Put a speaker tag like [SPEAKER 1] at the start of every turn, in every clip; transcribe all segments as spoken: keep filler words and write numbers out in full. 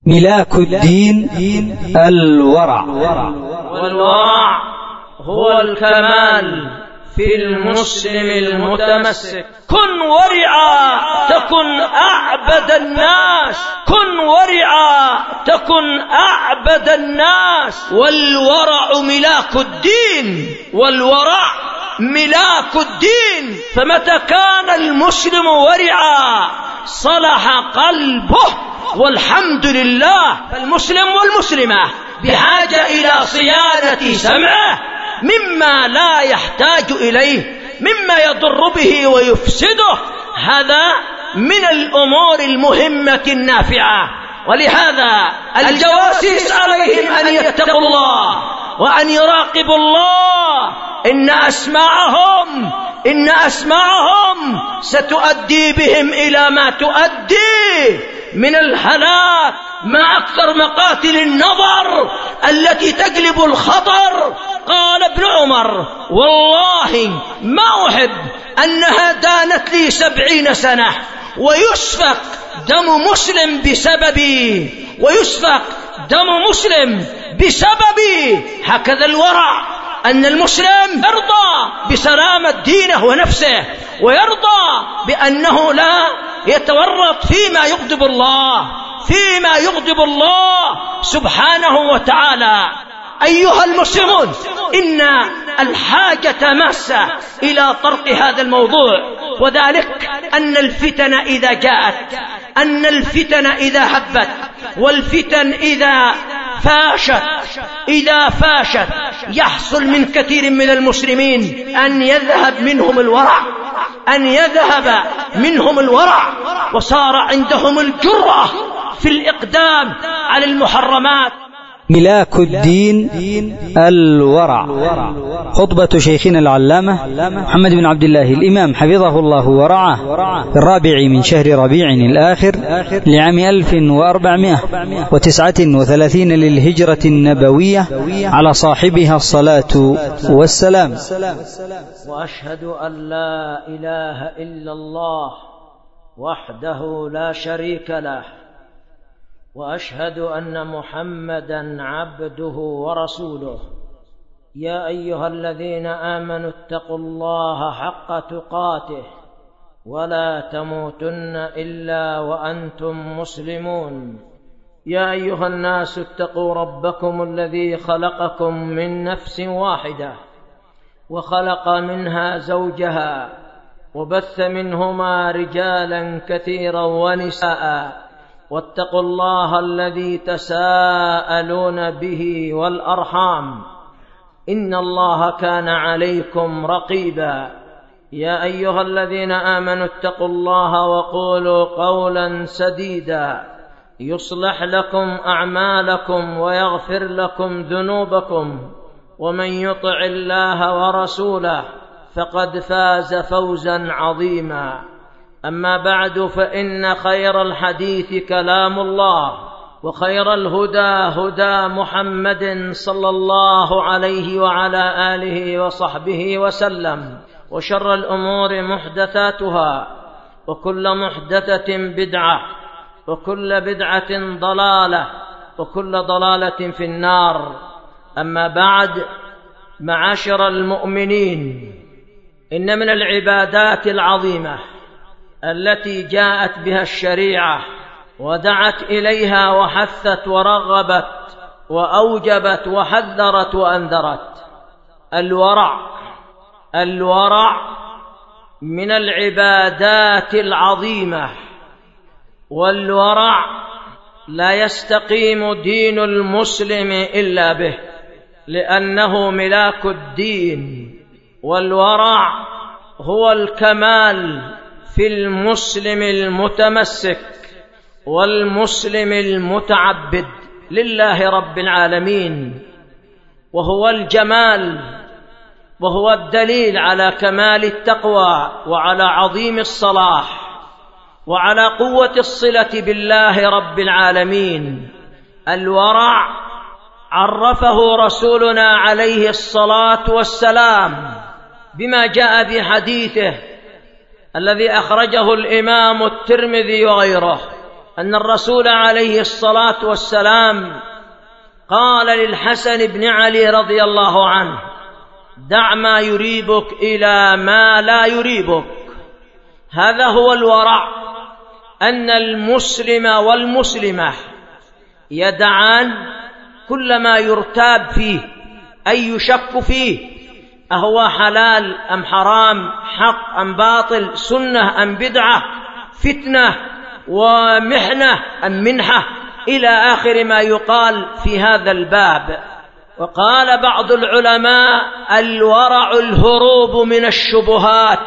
[SPEAKER 1] ملاك الدين الورع.
[SPEAKER 2] والورع هو الكمال في المسلم المتمسك. كن ورعا تكن أعبد الناس، كن ورعا تكن أعبد الناس. والورع ملاك الدين، والورع ملاك الدين. فمتى كان المسلم ورعا صلح قلبه، والحمد لله. فالمسلم والمسلمة بحاجة إلى صيانة سمعه مما لا يحتاج إليه، مما يضر به ويفسده. هذا من الأمور المهمة النافعة. ولهذا الجواسيس عليهم أن يتقوا الله وأن يراقبوا الله. إن أسماعهم إن أسماعهم ستؤدي بهم إلى ما تؤدي من الهلاك، ما أكثر مقاتل النظر التي تجلب الخطر. قال ابن عمر: والله ما أحب أنها دانت لي سبعين سنة ويسفك دم مسلم بسببي، ويسفك دم مسلم بسببي. هكذا الورع، أن المسلم يرضى بسلامة دينه ونفسه، ويرضى بأنه لا يتورط فيما يغضب الله، فيما يغضب الله سبحانه وتعالى. أيها المسلمون، إن الحاجة ماسة إلى طرق هذا الموضوع، وذلك أن الفتن إذا جاءت، أن الفتن إذا هبت، والفتن إذا فاشت إذا فاشت يحصل من كثير من المسلمين أن يذهب منهم الورع، أن يذهب منهم الورع، وصار عندهم الجرأة في الإقدام على المحرمات.
[SPEAKER 1] ملاك الدين الورع. خطبة شيخنا العلامة محمد بن عبد الله الإمام حفظه الله ورعاه في الرابع من شهر ربيع الآخر لعام ألف وأربعمائة وتسعة وثلاثين للهجرة النبوية على صاحبها الصلاة والسلام.
[SPEAKER 2] وأشهد أن لا إله إلا الله وحده لا شريك له، وأشهد أن محمدًا عبده ورسوله. يا أيها الذين آمنوا اتقوا الله حق تقاته ولا تموتن إلا وأنتم مسلمون. يا أيها الناس اتقوا ربكم الذي خلقكم من نفس واحدة وخلق منها زوجها وبث منهما رجالا كثيرا ونساء، واتقوا الله الذي تساءلون به والأرحام، إن الله كان عليكم رقيبا. يا أيها الذين آمنوا اتقوا الله وقولوا قولا سديدا يصلح لكم أعمالكم ويغفر لكم ذنوبكم، ومن يطع الله ورسوله فقد فاز فوزا عظيما. أما بعد، فإن خير الحديث كلام الله، وخير الهدى هدى محمد صلى الله عليه وعلى آله وصحبه وسلم، وشر الأمور محدثاتها، وكل محدثة بدعة، وكل بدعة ضلالة، وكل ضلالة في النار. أما بعد، معاشر المؤمنين، إن من العبادات العظيمة التي جاءت بها الشريعة ودعت إليها وحثت ورغبت وأوجبت وحذرت وأنذرت الورع. الورع من العبادات العظيمة، والورع لا يستقيم دين المسلم إلا به، لأنه ملاك الدين. والورع هو الكمال في المسلم المتمسك والمسلم المتعبد لله رب العالمين، وهو الجمال، وهو الدليل على كمال التقوى وعلى عظيم الصلاح وعلى قوة الصلة بالله رب العالمين. الورع عرفه رسولنا عليه الصلاة والسلام بما جاء بحديثه الذي أخرجه الإمام الترمذي وغيره أن الرسول عليه الصلاة والسلام قال للحسن بن علي رضي الله عنه: دع ما يريبك إلى ما لا يريبك. هذا هو الورع، أن المسلم والمسلمة يدعان كل ما يرتاب فيه، أي يشك فيه، أهو حلال أم حرام، حق أم باطل، سنة أم بدعة، فتنة ومحنة أم منحة، إلى آخر ما يقال في هذا الباب. وقال بعض العلماء: الورع الهروب من الشبهات،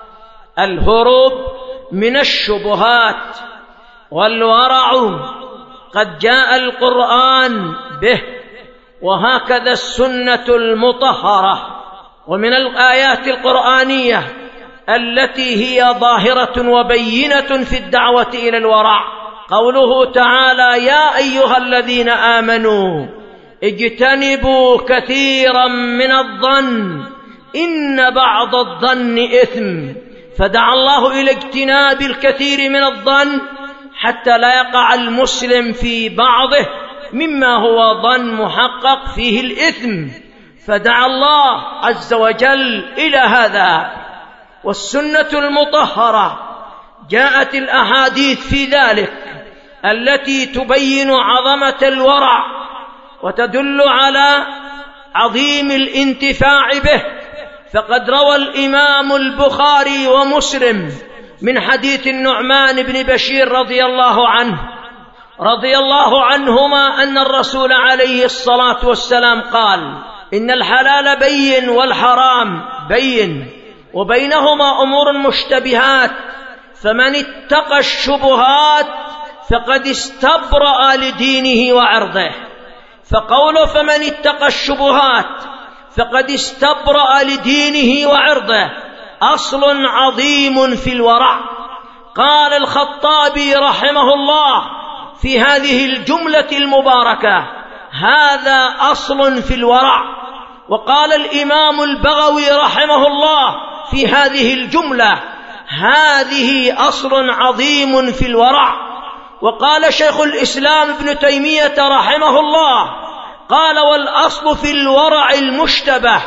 [SPEAKER 2] الهروب من الشبهات. والورع قد جاء القرآن به، وهكذا السنة المطهرة. ومن الآيات القرآنية التي هي ظاهرة وبينة في الدعوة إلى الورع قوله تعالى: يا أيها الذين آمنوا اجتنبوا كثيرا من الظن إن بعض الظن إثم. فدعا الله إلى اجتناب الكثير من الظن حتى لا يقع المسلم في بعضه مما هو ظن محقق فيه الإثم، فدعا الله عز وجل إلى هذا. والسنة المطهرة جاءت الأحاديث في ذلك التي تبين عظمة الورع وتدل على عظيم الانتفاع به. فقد روى الإمام البخاري ومسلم من حديث النعمان بن بشير رضي الله عنه رضي الله عنهما أن الرسول عليه الصلاة والسلام قال: إن الحلال بين والحرام بين وبينهما أمور مشتبهات، فمن اتقى الشبهات فقد استبرأ لدينه وعرضه. فقوله فمن اتقى الشبهات فقد استبرأ لدينه وعرضه أصل عظيم في الورع. قال الخطابي رحمه الله في هذه الجملة المباركة: هذا أصل في الورع. وقال الإمام البغوي رحمه الله في هذه الجملة: هذه أصل عظيم في الورع. وقال شيخ الإسلام ابن تيمية رحمه الله قال: والأصل في الورع المشتبه.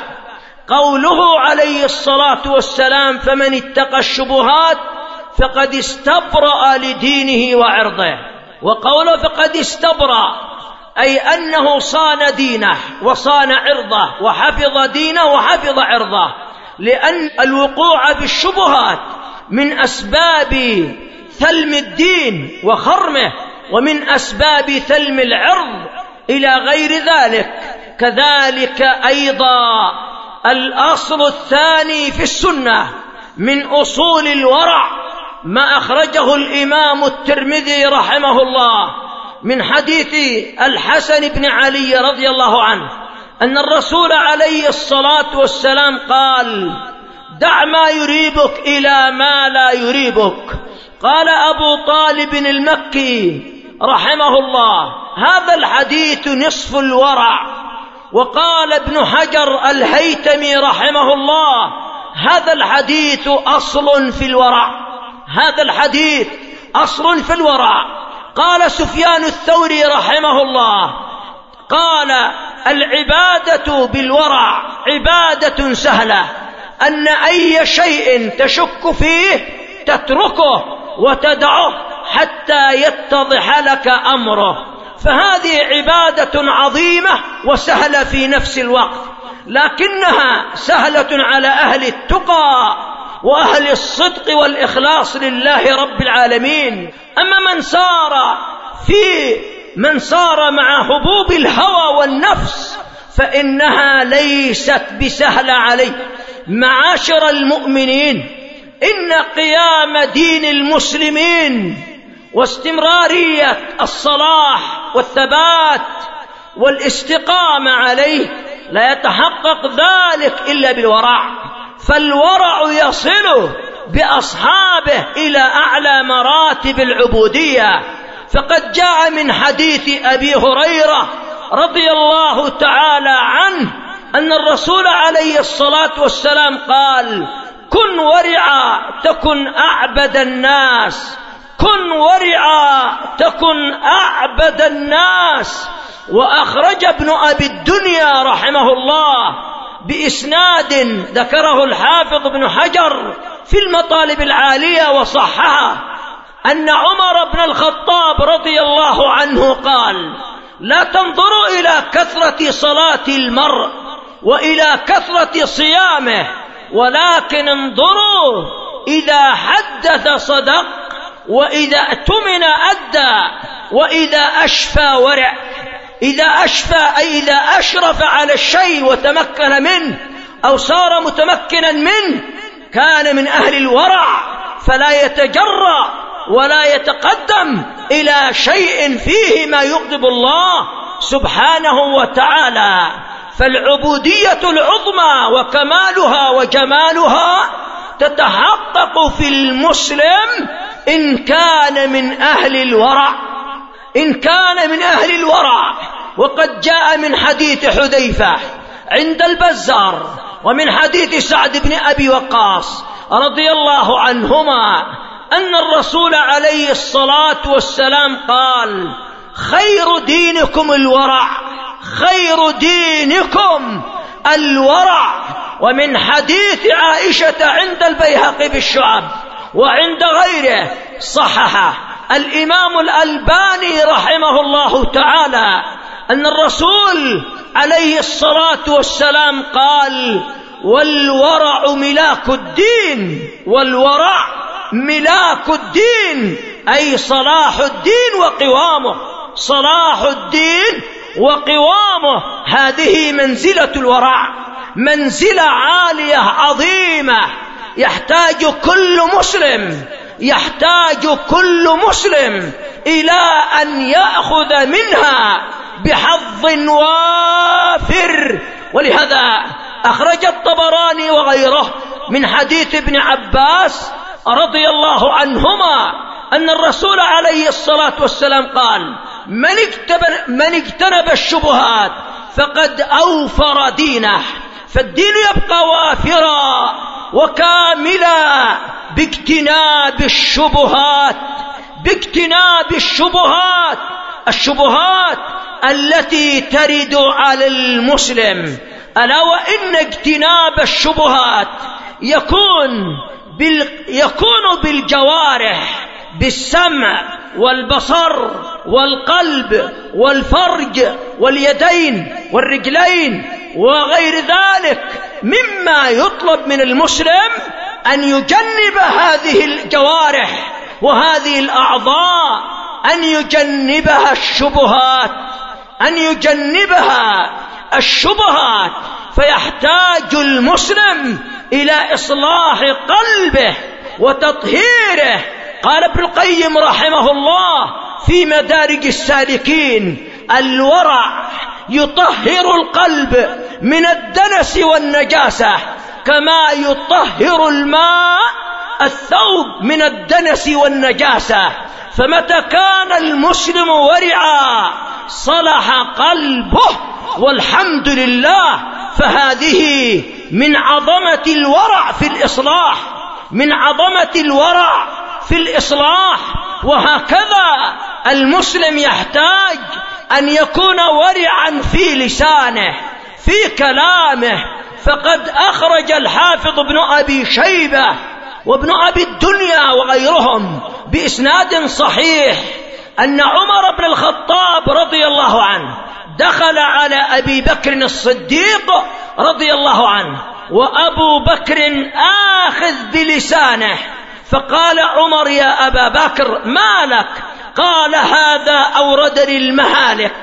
[SPEAKER 2] قوله عليه الصلاة والسلام: فمن اتقى الشبهات فقد استبرأ لدينه وعرضه. وقوله فقد استبرأ أي أنه صان دينه وصان عرضه وحفظ دينه وحفظ عرضه، لأن الوقوع بالشبهات من أسباب ثلم الدين وخرمه، ومن أسباب ثلم العرض إلى غير ذلك. كذلك أيضا الأصل الثاني في السنة من أصول الورع ما أخرجه الإمام الترمذي رحمه الله من حديث الحسن بن علي رضي الله عنه أن الرسول عليه الصلاة والسلام قال: دع ما يريبك إلى ما لا يريبك. قال أبو طالب المكي رحمه الله: هذا الحديث نصف الورع. وقال ابن حجر الهيتمي رحمه الله: هذا الحديث أصل في الورع، هذا الحديث أصل في الورع. قال سفيان الثوري رحمه الله: قال: العبادة بالورع عبادة سهلة، أن أي شيء تشك فيه تتركه وتدعه حتى يتضح لك أمره. فهذه عبادة عظيمة وسهلة في نفس الوقت، لكنها سهلة على أهل التقى وأهل الصدق والإخلاص لله رب العالمين. أما من صار في من صار مع حبوب الهوى والنفس فإنها ليست بسهلة عليه. معاشر المؤمنين، إن قيام دين المسلمين واستمرارية الصلاح والثبات والاستقامة عليه لا يتحقق ذلك إلا بالورع. فالورع يصل بأصحابه إلى أعلى مراتب العبودية. فقد جاء من حديث أبي هريرة رضي الله تعالى عنه أن الرسول عليه الصلاة والسلام قال: كن ورعا تكن أعبد الناس، كن ورعا تكن أعبد الناس. وأخرج ابن أبي الدنيا رحمه الله بإسناد ذكره الحافظ ابن حجر في المطالب العالية وصححه أن عمر بن الخطاب رضي الله عنه قال: لا تنظروا إلى كثرة صلاة المرء وإلى كثرة صيامه، ولكن انظروا إذا حدث صدق، وإذا اؤتمن أدى، وإذا أشفى ورع. إذا أشفى أي إذا أشرف على الشيء وتمكن منه أو صار متمكنا منه كان من أهل الورع، فلا يتجرأ ولا يتقدم إلى شيء فيه ما يغضب الله سبحانه وتعالى. فالعبودية العظمى وكمالها وجمالها تتحقق في المسلم إن كان من أهل الورع، إن كان من أهل الورع. وقد جاء من حديث حذيفة عند البزار ومن حديث سعد بن أبي وقاص رضي الله عنهما أن الرسول عليه الصلاة والسلام قال: خير دينكم الورع، خير دينكم الورع. ومن حديث عائشة عند البيهقي بالشعب وعند غيره صححه الإمام الألباني رحمه الله تعالى أن الرسول عليه الصلاة والسلام قال: والورع ملاك الدين، والورع ملاك الدين أي صلاح الدين وقوامه، صلاح الدين وقوامه. هذه منزلة الورع، منزلة عالية عظيمة يحتاج كل مسلم يحتاج كل مسلم إلى أن يأخذ منها بحظ وافر. ولهذا أخرج الطبراني وغيره من حديث ابن عباس رضي الله عنهما أن الرسول عليه الصلاة والسلام قال: من اجتنب الشبهات فقد أوفر دينه. فالدين يبقى وافرا وكاملا باجتناب الشبهات، باجتناب الشبهات الشبهات التي ترد على المسلم. ألا وإن اجتناب الشبهات يكون بال... يكون بالجوارح، بالسمع والبصر والقلب والفرج واليدين والرجلين وغير ذلك مما يطلب من المسلم أن يجنب هذه الجوارح وهذه الأعضاء، أن يجنبها الشبهات أن يجنبها الشبهات فيحتاج المسلم إلى إصلاح قلبه وتطهيره. قال ابن القيم رحمه الله في مدارج السالكين: الورع يطهر القلب من الدنس والنجاسة كما يطهر الماء الثوب من الدنس والنجاسة. فمتى كان المسلم ورعا صلح قلبه والحمد لله. فهذه من عظمة الورع في الإصلاح، من عظمة الورع في الإصلاح. وهكذا المسلم يحتاج أن يكون ورعا في لسانه، في كلامه. فقد أخرج الحافظ ابن أبي شيبة وابن أبي الدنيا وغيرهم بإسناد صحيح أن عمر بن الخطاب رضي الله عنه دخل على أبي بكر الصديق رضي الله عنه وأبو بكر آخذ بلسانه، فقال عمر: يا أبا بكر ما لك؟ قال: هذا أوردني المهالك،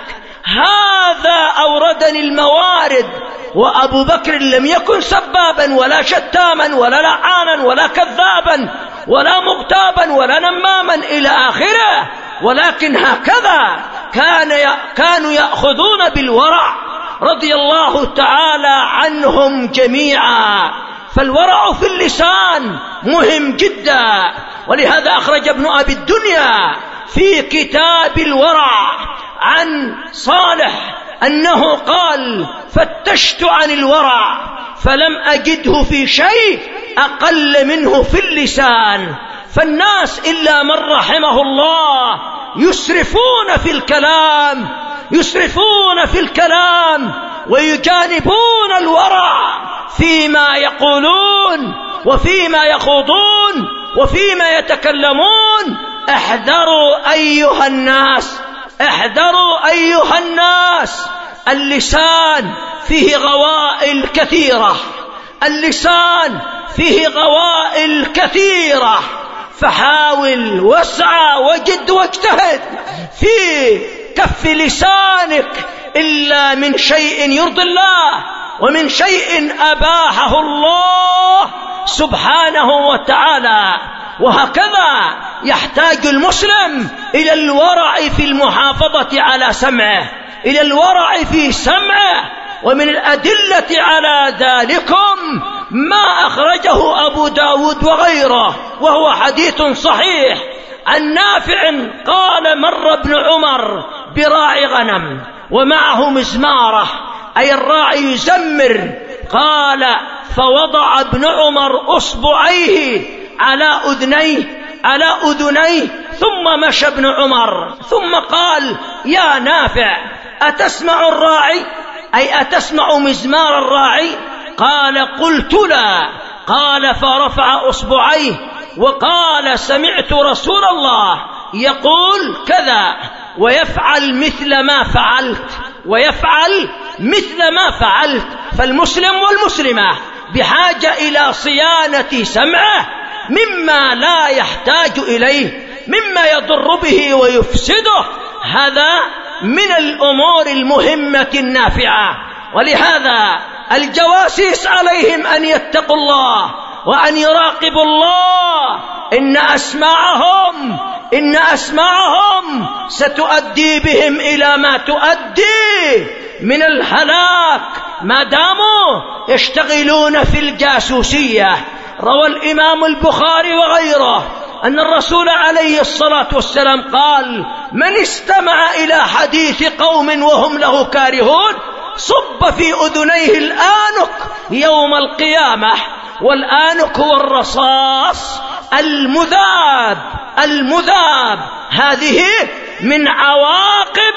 [SPEAKER 2] هذا أوردني الموارد. وأبو بكر لم يكن سبابا ولا شتاما ولا لعانا ولا كذابا ولا مغتابا ولا نماما إلى آخره، ولكن هكذا كان كانوا يأخذون بالورع رضي الله تعالى عنهم جميعا. فالورع في اللسان مهم جدا. ولهذا أخرج ابن أبي الدنيا في كتاب الورع عن صالح أنه قال: فتشت عن الورع فلم أجده في شيء أقل منه في اللسان. فالناس إلا من رحمه الله يسرفون في الكلام يسرفون في الكلام ويجانبون الورع فيما يقولون وفيما يخوضون وفيما يتكلمون. احذروا أيها الناس احذروا أيها الناس اللسان فيه غوائل كثيرة اللسان فيه غوائل كثيرة فحاول واسعى وجد واجتهد في كف لسانك إلا من شيء يرضي الله ومن شيء أباحه الله سبحانه وتعالى. وهكذا يحتاج المسلم إلى الورع في المحافظة على سمعه إلى الورع في سمعه. ومن الأدلة على ذلكم ما أخرجه أبو داود وغيره وهو حديث صحيح عن نافع قال مر ابن عمر براعي غنم ومعه مزمارة أي الراعي يزمر. قال فوضع ابن عمر أصبعيه على أذنيه على أذنيه ثم مشى ابن عمر ثم قال يا نافع أتسمع الراعي أي أتسمع مزمار الراعي؟ قال قلت لا. قال فرفع أصبعيه وقال سمعت رسول الله يقول كذا ويفعل مثل ما فعلت ويفعل مثل ما فعلت. فالمسلم والمسلمة بحاجة إلى صيانة سمعه مما لا يحتاج إليه مما يضر به ويفسده. هذا من الأمور المهمة النافعة. ولهذا الجواسيس عليهم أن يتقوا الله وأن يراقبوا الله. إن أسماعهم إن أسماعهم ستؤدي بهم إلى ما تؤدي من الهلاك ما داموا يشتغلون في الجاسوسية. روى الإمام البخاري وغيره أن الرسول عليه الصلاة والسلام قال من استمع إلى حديث قوم وهم له كارهون صب في أذنيه الآنك يوم القيامة. والآنك هو الرصاص المذاب المذاب. هذه من عواقب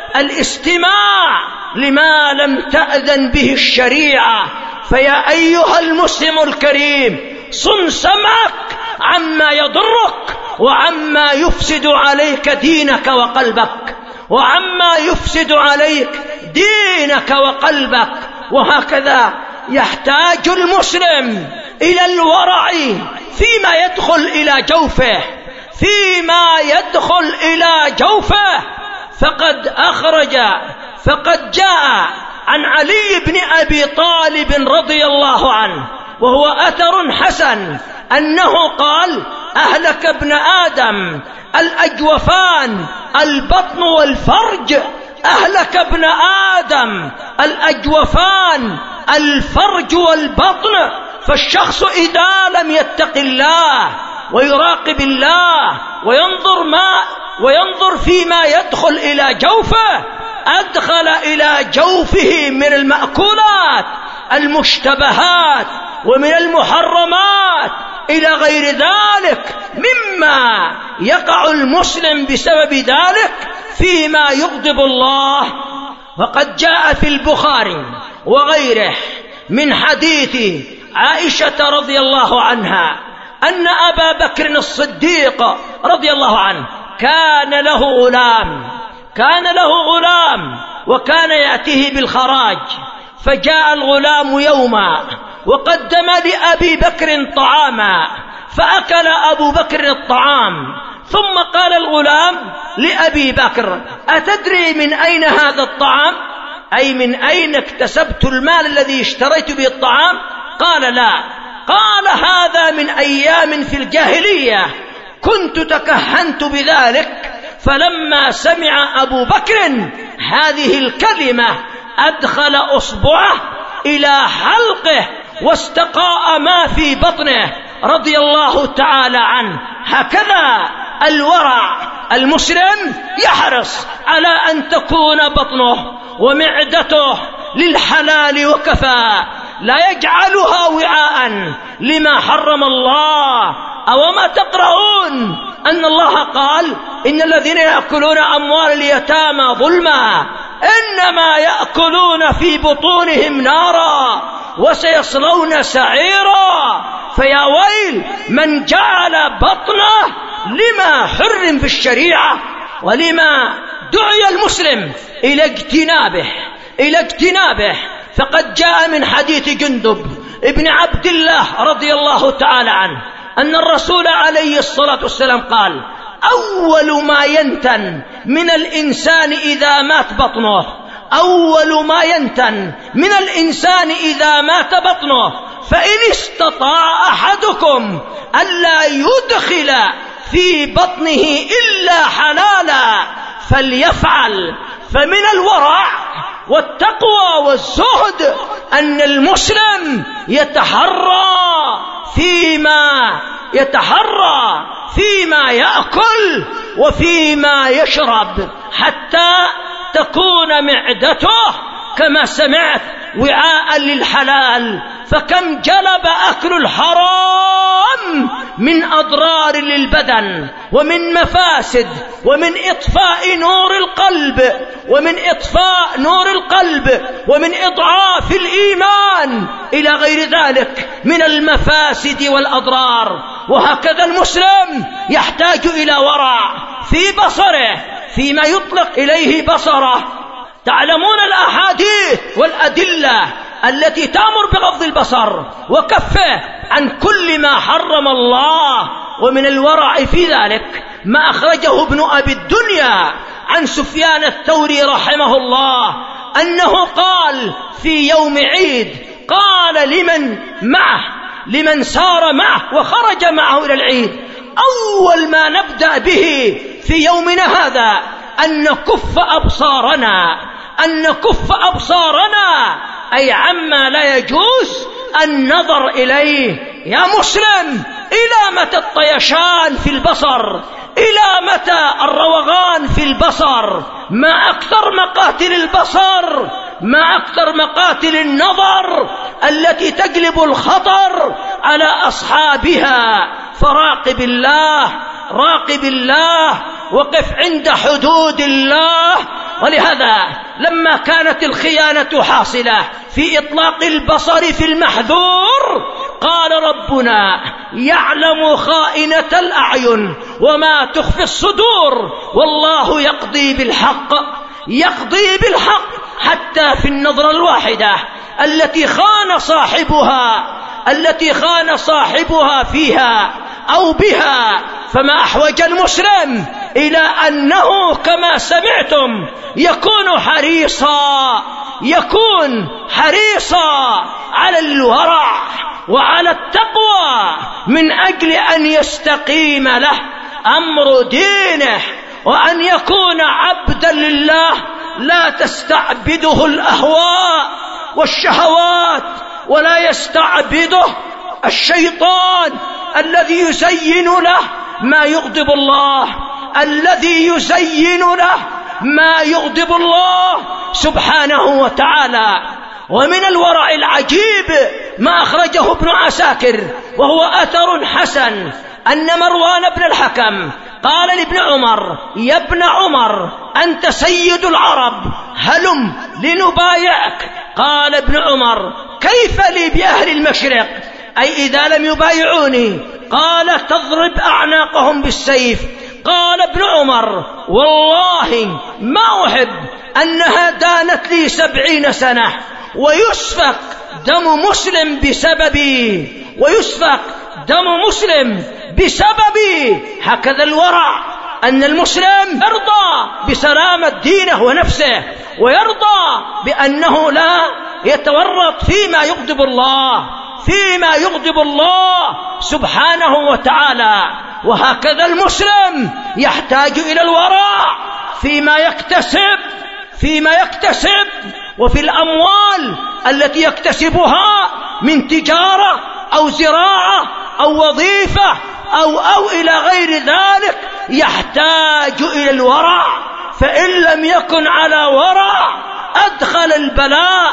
[SPEAKER 2] الاستماع لما لم تأذن به الشريعة. فيا أيها المسلم الكريم صن سمعك عما يضرك وعما يفسد عليك دينك وقلبك وعما يفسد عليك دينك وقلبك. وهكذا يحتاج المسلم إلى الورع فيما يدخل إلى جوفه فيما يدخل إلى جوفه. فقد أخرج فقد جاء عن علي بن أبي طالب رضي الله عنه وهو أثر حسن أنه قال أهلك ابن آدم الأجوفان البطن والفرج. أهلك ابن آدم الأجوفان الفرج والبطن. فالشخص إذا لم يتق الله ويراقب الله وينظر ما وينظر فيما يدخل إلى جوفه أدخل إلى جوفه من المأكولات المشتبهات ومن المحرمات إلى غير ذلك مما يقع المسلم بسبب ذلك فيما يغضب الله. وقد جاء في البخاري وغيره من حديث عائشة رضي الله عنها أن أبا بكر الصديق رضي الله عنه كان له غلام كان له غلام وكان يأتيه بالخراج. فجاء الغلام يوما وقدم لأبي بكر طعاما فأكل أبو بكر الطعام ثم قال الغلام لأبي بكر أتدري من أين هذا الطعام أي من أين اكتسبت المال الذي اشتريت به الطعام؟ قال لا. قال هذا من أيام في الجاهلية كنت تكهنت بذلك. فلما سمع أبو بكر هذه الكلمة أدخل أصبعه إلى حلقه واستقاء ما في بطنه رضي الله تعالى عنه. هكذا الورع. المسلم يحرص على أن تكون بطنه ومعدته للحلال وكفى لا يجعلها وعاء لما حرم الله أوما تقرؤون أن الله قال إن الذين يأكلون أموال اليتامى ظلما إنما يأكلون في بطونهم نارا وسيصلون سعيرا. فيا ويل من جعل بطنه لما حرم في الشريعة ولما دعي المسلم إلى اجتنابه إلى اجتنابه. فقد جاء من حديث جندب ابن عبد الله رضي الله تعالى عنه أن الرسول عليه الصلاة والسلام قال: أول ما ينتن من الإنسان إذا مات بطنه أول ما ينتن من الإنسان إذا مات بطنه فإن استطاع أحدكم ألا يدخل في بطنه إلا حلالا فليفعل. فمن الورع والتقوى والزهد أن المسلم يتحرى فيما يتحرى فيما يأكل وفيما يشرب حتى تكون معدته كما سمعت وعاء للحلال. فكم جلب أكل الحرام من أضرار للبدن ومن مفاسد ومن إطفاء نور القلب ومن إطفاء نور القلب ومن إضعاف الإيمان إلى غير ذلك من المفاسد والأضرار. وهكذا المسلم يحتاج إلى ورع في بصره فيما يطلق إليه بصره. تعلمون الأحاديث والأدلة التي تأمر بغض البصر وكفه عن كل ما حرم الله. ومن الورع في ذلك ما أخرجه ابن أبي الدنيا عن سفيان الثوري رحمه الله أنه قال في يوم عيد قال لمن معه لمن سار معه وخرج معه إلى العيد: أول ما نبدأ به في يومنا هذا أن نكف أبصارنا أن نكف أبصارنا أي عما لا يجوز النظر إليه. يا مسلم، إلى متى الطيشان في البصر؟ إلى متى الروغان في البصر؟ ما أكثر مقاتل البصر، ما أكثر مقاتل النظر التي تجلب الخطر على أصحابها. فراقب الله راقب الله وقف عند حدود الله. ولهذا لما كانت الخيانة حاصلة في إطلاق البصر في المحذور قال ربنا: يعلم خائنة الأعين وما تخفي الصدور والله يقضي بالحق يقضي بالحق حتى في النظرة الواحدة التي خان صاحبها التي خان صاحبها فيها أو بها. فما أحوج المسلم إلى أنه كما سمعتم يكون حريصا يكون حريصا على الورع وعلى التقوى من أجل أن يستقيم له أمر دينه وأن يكون عبدا لله لا تستعبده الأهواء والشهوات ولا يستعبده الشيطان الذي يزين له ما يغضب الله الذي يزين له ما يغضب الله سبحانه وتعالى. ومن الورع العجيب ما أخرجه ابن عساكر وهو أثر حسن أن مروان بن الحكم قال لابن عمر: يا ابن عمر أنت سيد العرب هلم لنبايعك. قال ابن عمر: كيف لي بأهل المشرق؟ أي إذا لم يبايعوني. قال: تضرب أعناقهم بالسيف. قال ابن عمر: والله ما أحب أنها دانت لي سبعين سنة ويسفك دم مسلم بسببي ويسفك دم مسلم بسببي. هكذا الورع أن المسلم يرضى بسلامة دينه ونفسه ويرضى بأنه لا يتورط فيما يغضب الله فيما يغضب الله سبحانه وتعالى. وهكذا المسلم يحتاج إلى الورع فيما يكتسب فيما يكتسب وفي الأموال التي يكتسبها من تجارة أو زراعة أو وظيفة أو أو إلى غير ذلك يحتاج إلى الورع. فإن لم يكن على ورع أدخل البلاء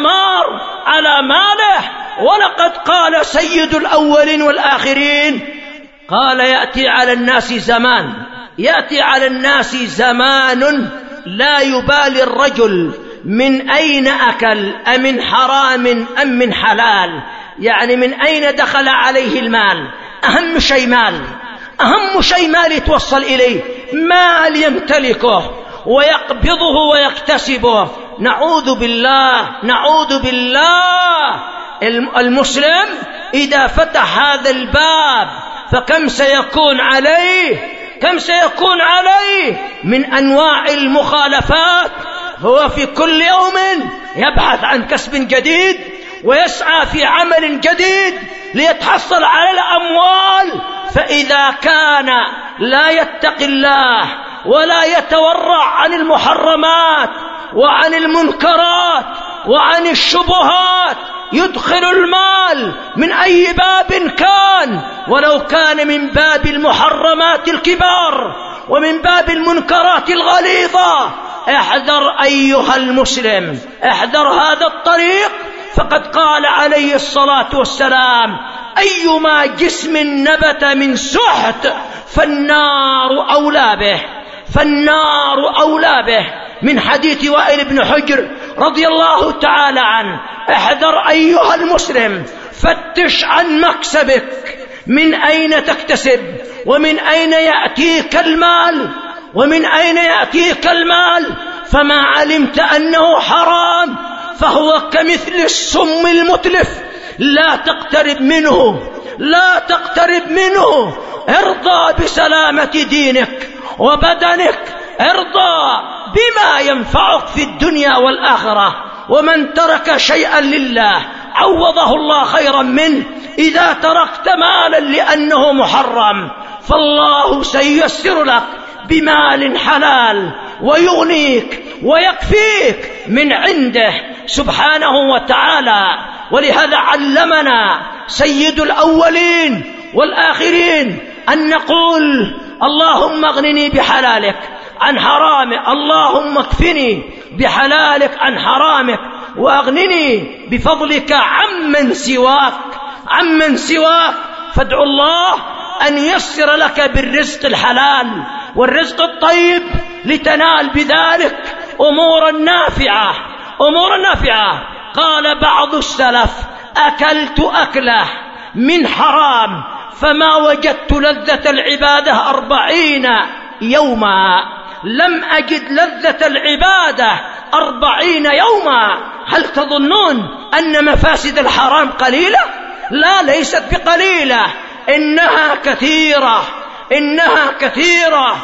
[SPEAKER 2] والدمار على ماله. ولقد قال سيد الأولين والآخرين: قال يأتي على الناس زمان يأتي على الناس زمان لا يبالي الرجل من أين أكل أمن حرام أم من حلال، يعني من أين دخل عليه المال. أهم شيء مال، أهم شيء مال يتوصل إليه، مال يمتلكه ويقبضه ويكتسبه. نعوذ بالله نعوذ بالله. المسلم إذا فتح هذا الباب فكم سيكون عليه كم سيكون عليه من أنواع المخالفات. هو في كل يوم يبحث عن كسب جديد ويسعى في عمل جديد ليتحصل على الأموال. فإذا كان لا يتقي الله ولا يتورع عن المحرمات وعن المنكرات وعن الشبهات يدخل المال من أي باب كان، ولو كان من باب المحرمات الكبار ومن باب المنكرات الغليظة. احذر أيها المسلم، احذر هذا الطريق. فقد قال عليه الصلاة والسلام: أيما جسم نبت من سحت فالنار أولى به فالنار أولى به من حديث وائل بن حجر رضي الله تعالى عنه. احذر أيها المسلم، فتش عن مكسبك، من أين تكتسب ومن أين يأتيك المال ومن أين يأتيك المال. فما علمت أنه حرام فهو كمثل السم المتلف، لا تقترب منه لا تقترب منه. ارضى بسلامة دينك وبدنك، ارضى بما ينفعك في الدنيا والآخرة. ومن ترك شيئا لله عوضه الله خيرا منه. إذا تركت مالا لأنه محرم فالله سييسر لك بمال حلال ويغنيك ويكفيك من عنده سبحانه وتعالى. ولهذا علمنا سيد الأولين والآخرين أن نقول: اللهم اغنني بحلالك عن حرامك، اللهم اكفني بحلالك عن حرامك، وأغنني بفضلك عمن سواك عمن سواك. فادعو الله أن ييسر لك بالرزق الحلال والرزق الطيب لتنال بذلك أمورا نافعة أمورا نافعة. قال بعض السلف: أكلت أكله من حرام فما وجدت لذة العبادة أربعين يوما. لم أجد لذة العبادة أربعين يوما. هل تظنون أن مفاسد الحرام قليلة؟ لا، ليست بقليلة، إنها كثيرة إنها كثيرة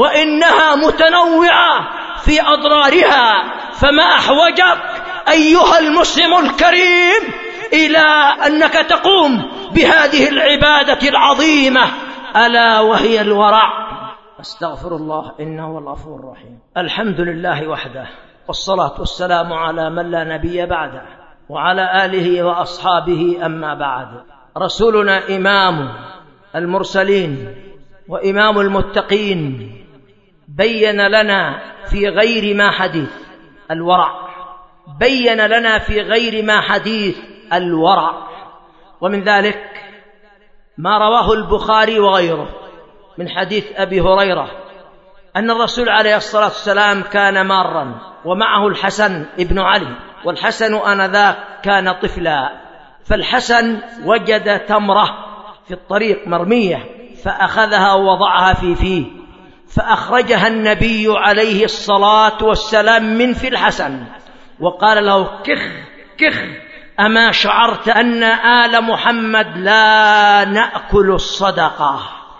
[SPEAKER 2] وإنها متنوعة في أضرارها. فما أحوجك أيها المسلم الكريم إلى أنك تقوم بهذه العبادة العظيمة، ألا وهي الورع. أستغفر الله إنه هو الغفور الرحيم. الحمد لله وحده، والصلاة والسلام على من لا نبي بعده، وعلى آله وأصحابه. أما بعد، رسولنا إمام المرسلين وإمام المتقين بين لنا في غير ما حديث الورع بين لنا في غير ما حديث الورع. ومن ذلك ما رواه البخاري وغيره من حديث أبي هريرة أن الرسول عليه الصلاة والسلام كان مارا ومعه الحسن ابن علي، والحسن آنذاك كان طفلا. فالحسن وجد تمرة في الطريق مرمية فأخذها ووضعها في فيه، فأخرجها النبي عليه الصلاة والسلام من في الحسن وقال له: كخ كخ، أما شعرت أن آل محمد لا نأكل الصدقة؟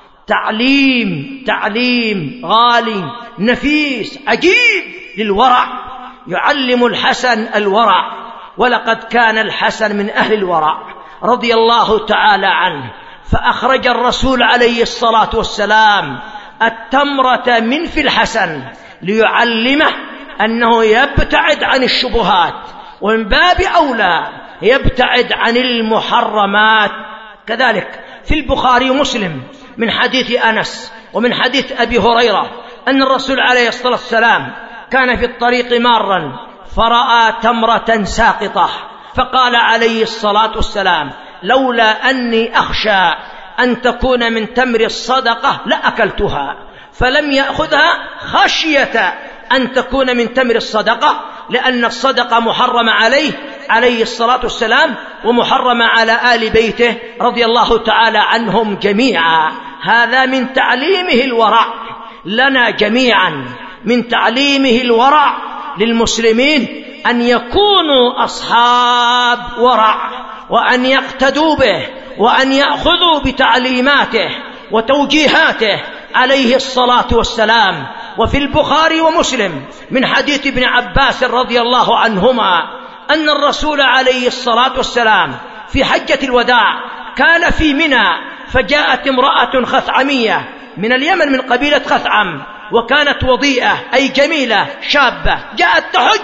[SPEAKER 2] تعليم تعليم غالي نفيس عجيب للورع، يعلم الحسن الورع. ولقد كان الحسن من أهل الورع رضي الله تعالى عنه. فأخرج الرسول عليه الصلاة والسلام التمرة من في الحسن ليعلمه أنه يبتعد عن الشبهات، ومن باب أولى يبتعد عن المحرمات. كذلك في البخاري ومسلم من حديث أنس ومن حديث أبي هريرة أن الرسول عليه الصلاة والسلام كان في الطريق مارا فرأى تمرة ساقطة، فقال عليه الصلاة والسلام: لولا أني أخشى أن تكون من تمر الصدقة لأكلتها، فلم يأخذها خشية أن تكون من تمر الصدقة، لأن الصدقة محرمة عليه عليه الصلاة والسلام، ومحرمة على آل بيته رضي الله تعالى عنهم جميعا. هذا من تعليمه الورع لنا جميعا، من تعليمه الورع للمسلمين أن يكونوا أصحاب ورع، وأن يقتدوا به، وأن يأخذوا بتعليماته وتوجيهاته عليه الصلاة والسلام. وفي البخاري ومسلم من حديث ابن عباس رضي الله عنهما أن الرسول عليه الصلاة والسلام في حجة الوداع كان في منى، فجاءت امرأة خثعمية من اليمن من قبيلة خثعم، وكانت وضيئة أي جميلة شابة، جاءت تحج،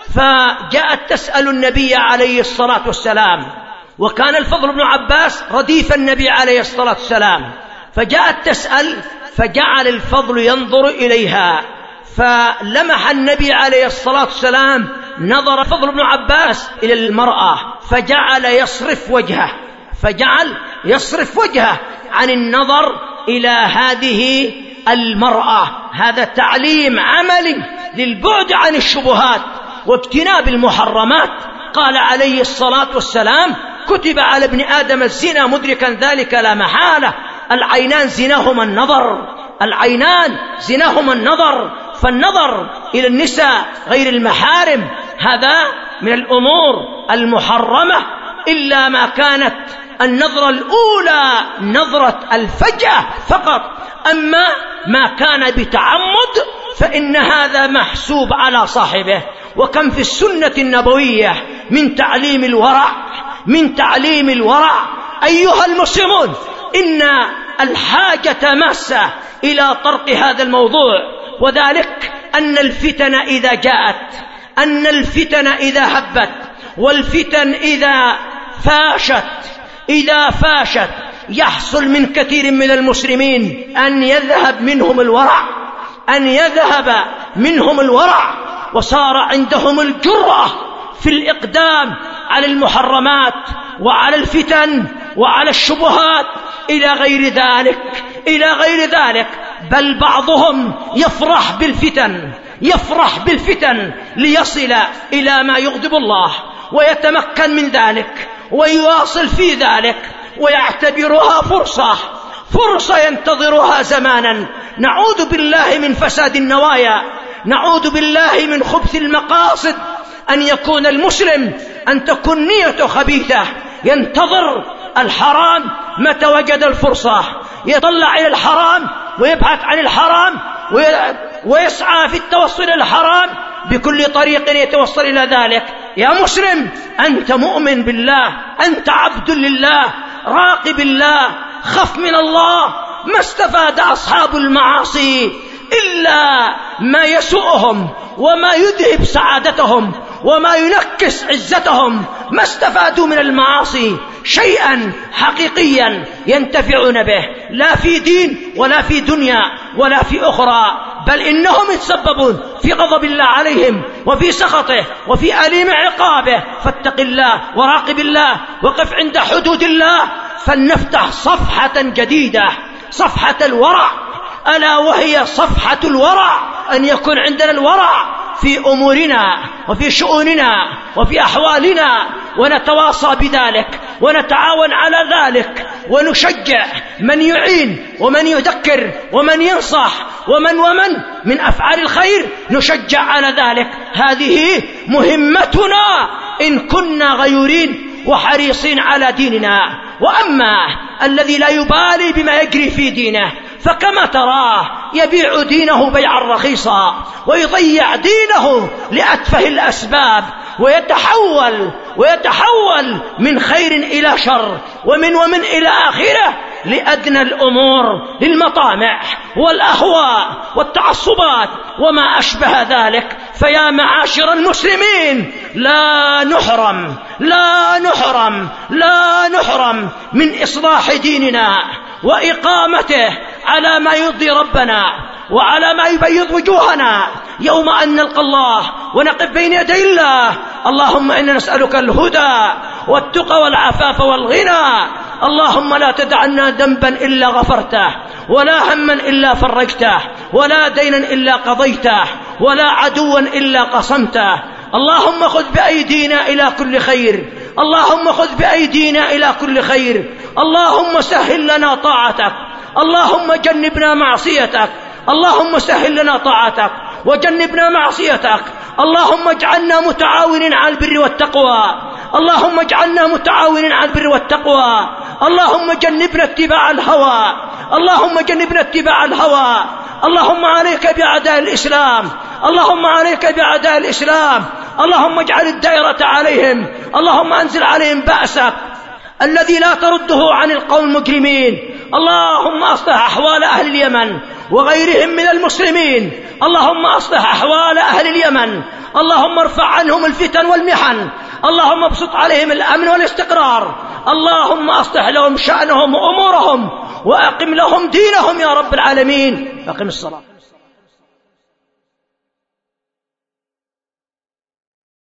[SPEAKER 2] فجاءت تسأل النبي عليه الصلاة والسلام، وكان الفضل بن عباس رديف النبي عليه الصلاة والسلام، فجاءت تسأل، فجعل الفضل ينظر إليها، فلمح النبي عليه الصلاة والسلام نظر الفضل بن عباس إلى المرأة، فجعل يصرف وجهه فجعل يصرف وجهه عن النظر إلى هذه المرأة. هذا تعليم عملي للبعد عن الشبهات واجتناب المحرمات. قال عليه الصلاة والسلام: كتب على ابن آدم الزنا مدركا ذلك لا محالة. العينان زناهما النظر، العينان زناهما النظر، فالنظر إلى النساء غير المحارم هذا من الأمور المحرمة، إلا ما كانت النظرة الأولى نظرة الفجأة فقط. أما ما كان بتعمد فإن هذا محسوب على صاحبه. وكم في السنة النبوية من تعليم الورع، من تعليم الورع. أيها المسلمون، إن الحاجة ماسة إلى طرق هذا الموضوع، وذلك أن الفتن إذا جاءت، أن الفتن إذا هبت، والفتن إذا فاشت إذا فاشت يحصل من كثير من المسلمين أن يذهب منهم الورع، أن يذهب منهم الورع، وصار عندهم الجرأة في الإقدام على المحرمات وعلى الفتن وعلى الشبهات إلى غير ذلك إلى غير ذلك. بل بعضهم يفرح بالفتن يفرح بالفتن ليصل إلى ما يغضب الله، ويتمكن من ذلك ويواصل في ذلك، ويعتبرها فرصة فرصة ينتظرها زمانا. نعوذ بالله من فساد النوايا، نعوذ بالله من خبث المقاصد، أن يكون المسلم أن تكون نيته خبيثة، ينتظر الحرام متى وجد الفرصة، يطلع إلى الحرام ويبحث عن الحرام ويسعى في التوصل إلى الحرام بكل طريق يتوصل إلى ذلك. يا مسلم، أنت مؤمن بالله، أنت عبد لله، راقب الله، خف من الله. ما استفاد أصحاب المعاصي إلا ما يسوءهم وما يذهب سعادتهم وما ينكس عزتهم. ما استفادوا من المعاصي شيئا حقيقيا ينتفعون به، لا في دين ولا في دنيا ولا في أخرى، بل إنهم يتسببون في غضب الله عليهم وفي سخطه وفي أليم عقابه. فاتق الله وراقب الله وقف عند حدود الله، فلنفتح صفحة جديدة، صفحة الورع، ألا وهي صفحة الورع. أن يكون عندنا الورع في أمورنا وفي شؤوننا وفي أحوالنا، ونتواصى بذلك ونتعاون على ذلك، ونشجع من يعين ومن يذكر ومن ينصح ومن ومن من أفعال الخير نشجع على ذلك. هذه مهمتنا إن كنا غيورين وحريصين على ديننا. وأما الذي لا يبالي بما يجري في دينه، فكما تراه يبيع دينه بيعا رخيصا، ويضيع دينه لأتفه الأسباب، ويتحول ويتحول من خير إلى شر، ومن ومن إلى آخره، لأدنى الأمور، للمطامع والأهواء والتعصبات وما أشبه ذلك. فيا معاشر المسلمين، لا نحرم لا نحرم لا نحرم من إصلاح ديننا وإقامته على ما يرضي ربنا وعلى ما يبيض وجوهنا يوم أن نلقى الله ونقف بين يدي الله. اللهم إنا نسألك الهدى والتقى والعفاف والغنى. اللهم لا تدع لنا ذنبا إلا غفرته، ولا هما إلا فرجته، ولا دينا إلا قضيته، ولا عدوا إلا قصمته. اللهم خذ بأيدينا إلى كل خير، اللهم خذ بأيدينا إلى كل خير. اللهم سهل لنا طاعتك، اللهم جنبنا معصيتك، اللهم سهل لنا طاعتك وجنبنا معصيتك. اللهم اجعلنا متعاونين على البر والتقوى، اللهم اجعلنا متعاونين على البر والتقوى. اللهم جنبنا اتباع الهوى، اللهم جنبنا اتباع الهوى. اللهم عليك بأعداء الإسلام، اللهم عليك بأعداء الإسلام. اللهم اجعل الدائرة عليهم، اللهم أنزل عليهم بأسك الذي لا ترده عن القوم المجرمين. اللهم أصلح أحوال أهل اليمن وغيرهم من المسلمين، اللهم أصلح أحوال أهل اليمن، اللهم ارفع عنهم الفتن والمحن، اللهم ابسط عليهم الأمن والاستقرار، اللهم أصلح لهم شأنهم وأمورهم وأقم لهم دينهم يا رب العالمين. أقم الصلاة.